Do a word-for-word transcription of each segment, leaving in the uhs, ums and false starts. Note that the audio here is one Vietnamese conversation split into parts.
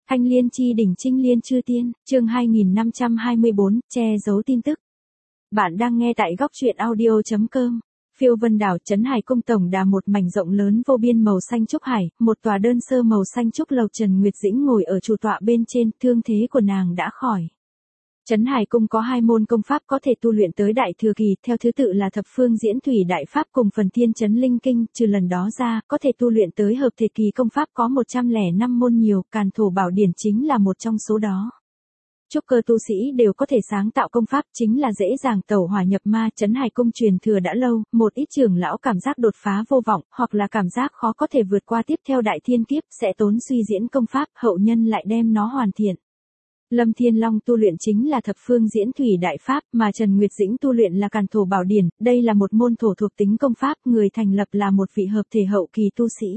Thanh Liên chi đỉnh Trinh Liên chư tiên, chương hai nghìn năm trăm hai mươi bốn, che giấu tin tức. Bạn đang nghe tại góc truyện audio chấm com. Phiêu Vân Đảo, Trấn Hải Cung tổng đà, một mảnh rộng lớn vô biên màu xanh trúc hải, một tòa đơn sơ màu xanh trúc lầu. Trần Nguyệt Dĩnh ngồi ở chủ tọa bên trên, thương thế của nàng đã khỏi. Trấn Hải Cung có hai môn công pháp có thể tu luyện tới đại thừa kỳ, theo thứ tự là Thập Phương Diễn Thủy Đại Pháp cùng Phần Thiên Chấn Linh Kinh. Trừ lần đó ra, có thể tu luyện tới hợp thể kỳ công pháp có một trăm lẻ năm môn nhiều, Càn Thổ Bảo Điển chính là một trong số đó. Trúc cơ tu sĩ đều có thể sáng tạo công pháp, chính là dễ dàng tẩu hỏa nhập ma. Trấn Hải Cung truyền thừa đã lâu, một ít trưởng lão cảm giác đột phá vô vọng, hoặc là cảm giác khó có thể vượt qua tiếp theo đại thiên kiếp, sẽ tốn suy diễn công pháp, hậu nhân lại đem nó hoàn thiện. Lâm Thiên Long tu luyện chính là Thập Phương Diễn Thủy Đại Pháp, mà Trần Nguyệt Dĩnh tu luyện là Càn Thổ Bảo Điển. Đây là một môn thổ thuộc tính công pháp, người thành lập là một vị hợp thể hậu kỳ tu sĩ.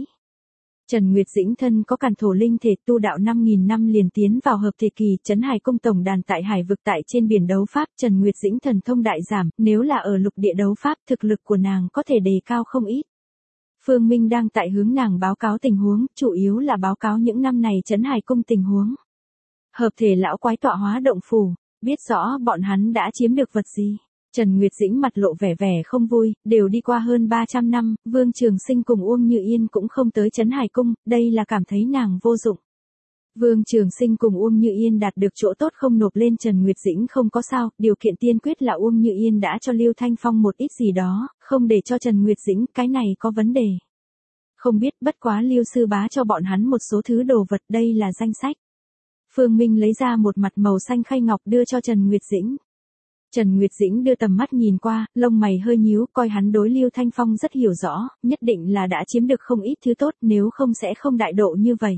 Trần Nguyệt Dĩnh thân có Càn Thổ linh thể, tu đạo năm nghìn năm liền tiến vào hợp thể kỳ. Trấn Hải Cung tổng đàn tại hải vực, tại trên biển đấu pháp. Trần Nguyệt Dĩnh thần thông đại giảm, nếu là ở lục địa đấu pháp, thực lực của nàng có thể đề cao không ít. Phương Minh đang tại hướng nàng báo cáo tình huống, chủ yếu là báo cáo những năm này Trấn Hải Cung tình huống. Hợp thể lão quái tọa hóa động phủ, biết rõ bọn hắn đã chiếm được vật gì. Trần Nguyệt Dĩnh mặt lộ vẻ vẻ không vui, đều đi qua hơn ba trăm năm, Vương Trường Sinh cùng Uông Như Yên cũng không tới Trấn Hải Cung, đây là cảm thấy nàng vô dụng. Vương Trường Sinh cùng Uông Như Yên đạt được chỗ tốt không nộp lên Trần Nguyệt Dĩnh không có sao, điều kiện tiên quyết là Uông Như Yên đã cho Lưu Thanh Phong một ít gì đó, không để cho Trần Nguyệt Dĩnh, cái này có vấn đề. Không biết, bất quá Lưu sư bá cho bọn hắn một số thứ đồ vật, đây là danh sách. Phương Minh lấy ra một mặt màu xanh khay ngọc đưa cho Trần Nguyệt Dĩnh. Trần Nguyệt Dĩnh đưa tầm mắt nhìn qua, lông mày hơi nhíu, coi hắn đối Lưu Thanh Phong rất hiểu rõ, nhất định là đã chiếm được không ít thứ tốt, nếu không sẽ không đại độ như vậy.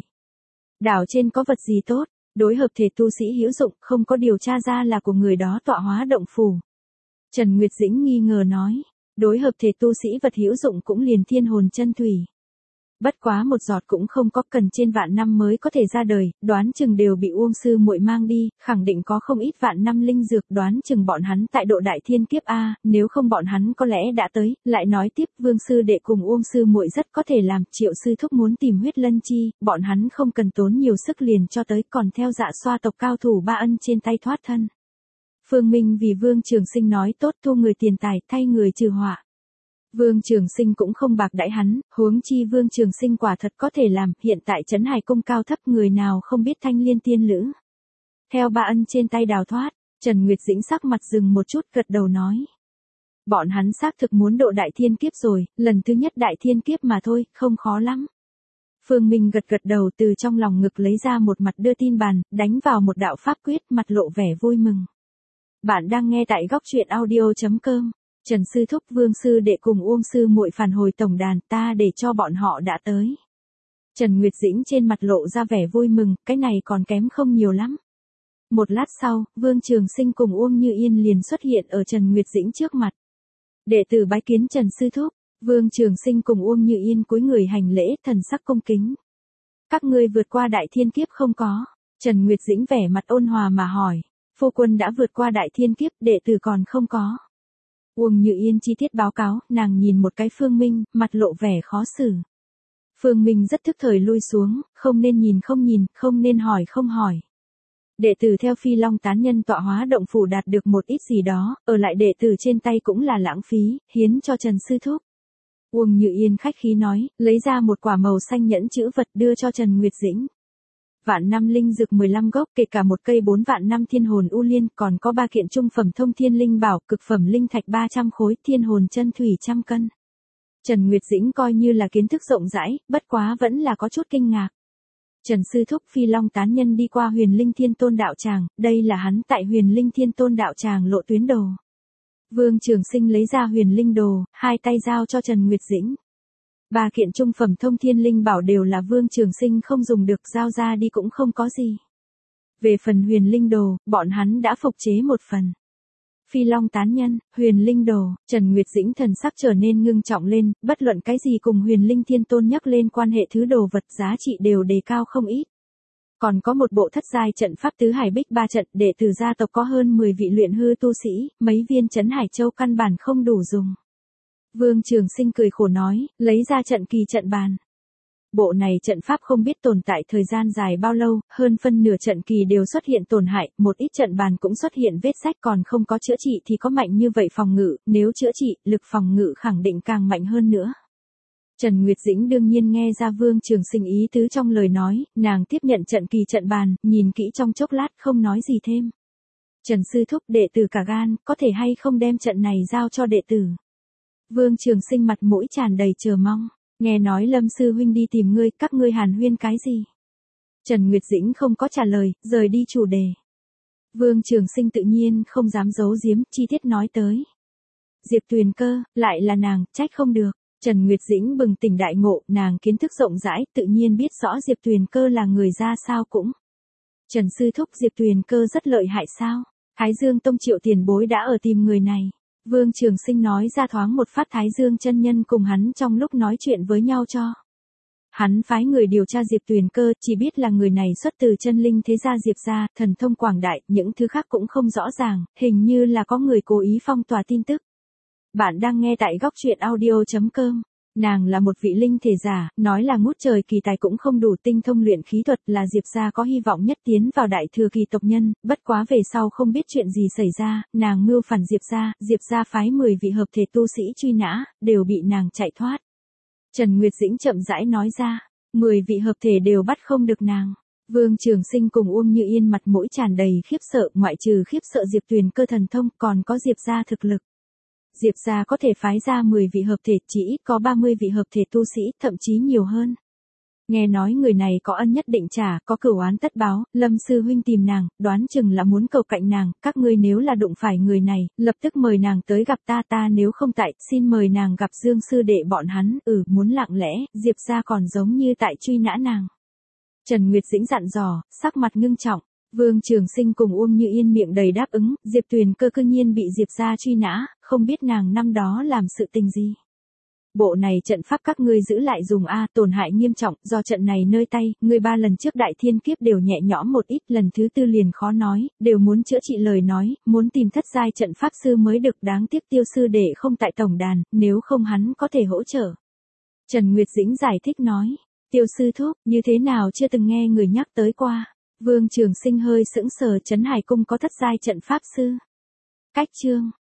Đảo trên có vật gì tốt, đối hợp thể tu sĩ hữu dụng, không có điều tra ra là của người đó tọa hóa động phủ. Trần Nguyệt Dĩnh nghi ngờ nói, đối hợp thể tu sĩ vật hữu dụng cũng liền thiên hồn chân thủy. Bất quá một giọt cũng không có, cần trên vạn năm mới có thể ra đời, đoán chừng đều bị Uông sư muội mang đi, khẳng định có không ít vạn năm linh dược, đoán chừng bọn hắn tại độ đại thiên kiếp a, nếu không bọn hắn có lẽ đã tới. Lại nói tiếp, Vương sư đệ cùng Uông sư muội rất có thể làm, Triệu sư thúc muốn tìm huyết lân chi, bọn hắn không cần tốn nhiều sức liền cho tới, còn theo Dạ Xoa tộc cao thủ Ba Ân trên tay thoát thân. Phương Minh vì Vương Trường Sinh nói tốt, thu người tiền tài, thay người trừ họa. Vương Trường Sinh cũng không bạc đãi hắn, huống chi Vương Trường Sinh quả thật có thể làm, hiện tại Trấn Hải Cung cao thấp người nào không biết Thanh Liên tiên lữ. Theo Ba Ân trên tay đào thoát, Trần Nguyệt Dĩnh sắc mặt dừng một chút, gật đầu nói. Bọn hắn xác thực muốn độ đại thiên kiếp rồi, lần thứ nhất đại thiên kiếp mà thôi, không khó lắm. Phương Minh gật gật đầu, từ trong lòng ngực lấy ra một mặt đưa tin bàn, đánh vào một đạo pháp quyết, mặt lộ vẻ vui mừng. Bạn đang nghe tại góc truyện audio chấm com. Trần sư thúc, Vương sư đệ cùng Uông sư muội phản hồi tổng đàn, ta để cho bọn họ đã tới. Trần Nguyệt Dĩnh trên mặt lộ ra vẻ vui mừng, cái này còn kém không nhiều lắm. Một lát sau, Vương Trường Sinh cùng Uông Như Yên liền xuất hiện ở Trần Nguyệt Dĩnh trước mặt. Đệ tử bái kiến Trần sư thúc. Vương Trường Sinh cùng Uông Như Yên cúi người hành lễ, thần sắc cung kính. Các ngươi vượt qua đại thiên kiếp không có? Trần Nguyệt Dĩnh vẻ mặt ôn hòa mà hỏi. Phu quân đã vượt qua đại thiên kiếp, đệ tử còn không có. Uông Như Yên chi tiết báo cáo, nàng nhìn một cái Phương Minh, mặt lộ vẻ khó xử. Phương Minh rất thức thời lui xuống, không nên nhìn không nhìn, không nên hỏi không hỏi. Đệ tử theo Phi Long tán nhân tọa hóa động phủ đạt được một ít gì đó, ở lại đệ tử trên tay cũng là lãng phí, hiến cho Trần sư thúc. Uông Như Yên khách khí nói, lấy ra một quả màu xanh nhẫn chữ vật đưa cho Trần Nguyệt Dĩnh. Vạn năm linh dược mười lăm gốc, kể cả một cây bốn vạn năm thiên hồn u liên, còn có ba kiện trung phẩm thông thiên linh bảo, cực phẩm linh thạch ba trăm khối, thiên hồn chân thủy trăm cân. Trần Nguyệt Dĩnh coi như là kiến thức rộng rãi, bất quá vẫn là có chút kinh ngạc. Trần sư thúc, Phi Long tán nhân đi qua Huyền Linh Thiên Tôn đạo tràng, đây là hắn tại Huyền Linh Thiên Tôn đạo tràng lộ tuyến đồ. Vương Trường Sinh lấy ra Huyền Linh đồ, hai tay giao cho Trần Nguyệt Dĩnh. Ba kiện trung phẩm thông thiên linh bảo đều là Vương Trường Sinh không dùng được, giao ra đi cũng không có gì. Về phần Huyền Linh đồ, bọn hắn đã phục chế một phần. Phi Long tán nhân, Huyền Linh đồ, Trần Nguyệt Dĩnh thần sắc trở nên ngưng trọng lên, bất luận cái gì cùng Huyền Linh Thiên Tôn nhắc lên quan hệ thứ đồ vật giá trị đều đề cao không ít. Còn có một bộ thất giai trận pháp tứ hải bích ba trận, đệ tử gia tộc có hơn mười vị luyện hư tu sĩ, mấy viên Trấn Hải Châu căn bản không đủ dùng. Vương Trường Sinh cười khổ nói, lấy ra trận kỳ trận bàn. Bộ này trận pháp không biết tồn tại thời gian dài bao lâu, hơn phân nửa trận kỳ đều xuất hiện tổn hại, một ít trận bàn cũng xuất hiện vết rách còn không có chữa trị thì có mạnh như vậy phòng ngự, nếu chữa trị, lực phòng ngự khẳng định càng mạnh hơn nữa. Trần Nguyệt Dĩnh đương nhiên nghe ra Vương Trường Sinh ý tứ trong lời nói, nàng tiếp nhận trận kỳ trận bàn, nhìn kỹ trong chốc lát không nói gì thêm. Trần sư thúc, đệ tử cả gan, có thể hay không đem trận này giao cho đệ tử. Vương Trường Sinh mặt mũi tràn đầy chờ mong, nghe nói Lâm sư huynh đi tìm ngươi, các ngươi hàn huyên cái gì? Trần Nguyệt Dĩnh không có trả lời, rời đi chủ đề. Vương Trường Sinh tự nhiên không dám giấu giếm, chi tiết nói tới. Diệp Tuyền Cơ, lại là nàng, trách không được. Trần Nguyệt Dĩnh bừng tỉnh đại ngộ, nàng kiến thức rộng rãi, tự nhiên biết rõ Diệp Tuyền Cơ là người ra sao cũng. Trần sư thúc, Diệp Tuyền Cơ rất lợi hại sao? Thái Dương Tông Triệu tiền bối đã ở tìm người này. Vương Trường Sinh nói ra thoáng một phát Thái Dương chân nhân cùng hắn trong lúc nói chuyện với nhau cho. Hắn phái người điều tra Diệp Tuyền Cơ, chỉ biết là người này xuất từ chân linh thế gia Diệp gia, thần thông quảng đại, những thứ khác cũng không rõ ràng, hình như là có người cố ý phong tỏa tin tức. Bạn đang nghe tại góc truyện audio chấm com. Nàng là một vị linh thể giả, nói là ngút trời kỳ tài cũng không đủ, tinh thông luyện khí thuật, là Diệp gia có hy vọng nhất tiến vào đại thừa kỳ tộc nhân, bất quá về sau không biết chuyện gì xảy ra, nàng mưu phản Diệp gia, Diệp gia phái mười vị hợp thể tu sĩ truy nã, đều bị nàng chạy thoát. Trần Nguyệt Dĩnh chậm rãi nói ra, mười vị hợp thể đều bắt không được nàng. Vương Trường Sinh cùng Uông Như Yên mặt mũi tràn đầy khiếp sợ, ngoại trừ khiếp sợ Diệp Tuyền Cơ thần thông, còn có Diệp gia thực lực. Diệp gia có thể phái ra mười vị hợp thể, chỉ ít có ba mươi vị hợp thể tu sĩ, thậm chí nhiều hơn. Nghe nói người này có ân nhất định trả, có cửu oán tất báo, Lâm sư huynh tìm nàng, đoán chừng là muốn cầu cạnh nàng, các ngươi nếu là đụng phải người này, lập tức mời nàng tới gặp ta, ta nếu không tại, xin mời nàng gặp Dương sư đệ bọn hắn, ừ, muốn lặng lẽ, Diệp gia còn giống như tại truy nã nàng. Trần Nguyệt Dĩnh dặn dò, sắc mặt ngưng trọng. Vương Trường Sinh cùng Uông Như Yên miệng đầy đáp ứng, Diệp Tuyền Cơ cư nhiên bị Diệp gia truy nã, không biết nàng năm đó làm sự tình gì. Bộ này trận pháp các ngươi giữ lại dùng a, tổn hại nghiêm trọng, do trận này nơi tay, ngươi ba lần trước đại thiên kiếp đều nhẹ nhõm một ít, lần thứ tư liền khó nói, đều muốn chữa trị lời nói, muốn tìm thất giai trận pháp sư mới được, đáng tiếc Tiêu sư đệ không tại tổng đàn, nếu không hắn có thể hỗ trợ. Trần Nguyệt Dĩnh giải thích nói, Tiêu sư thúc, như thế nào chưa từng nghe người nhắc tới qua. Vương Trường Sinh hơi sững sờ, Trấn Hải cung có thất giai trận pháp sư. Cách chương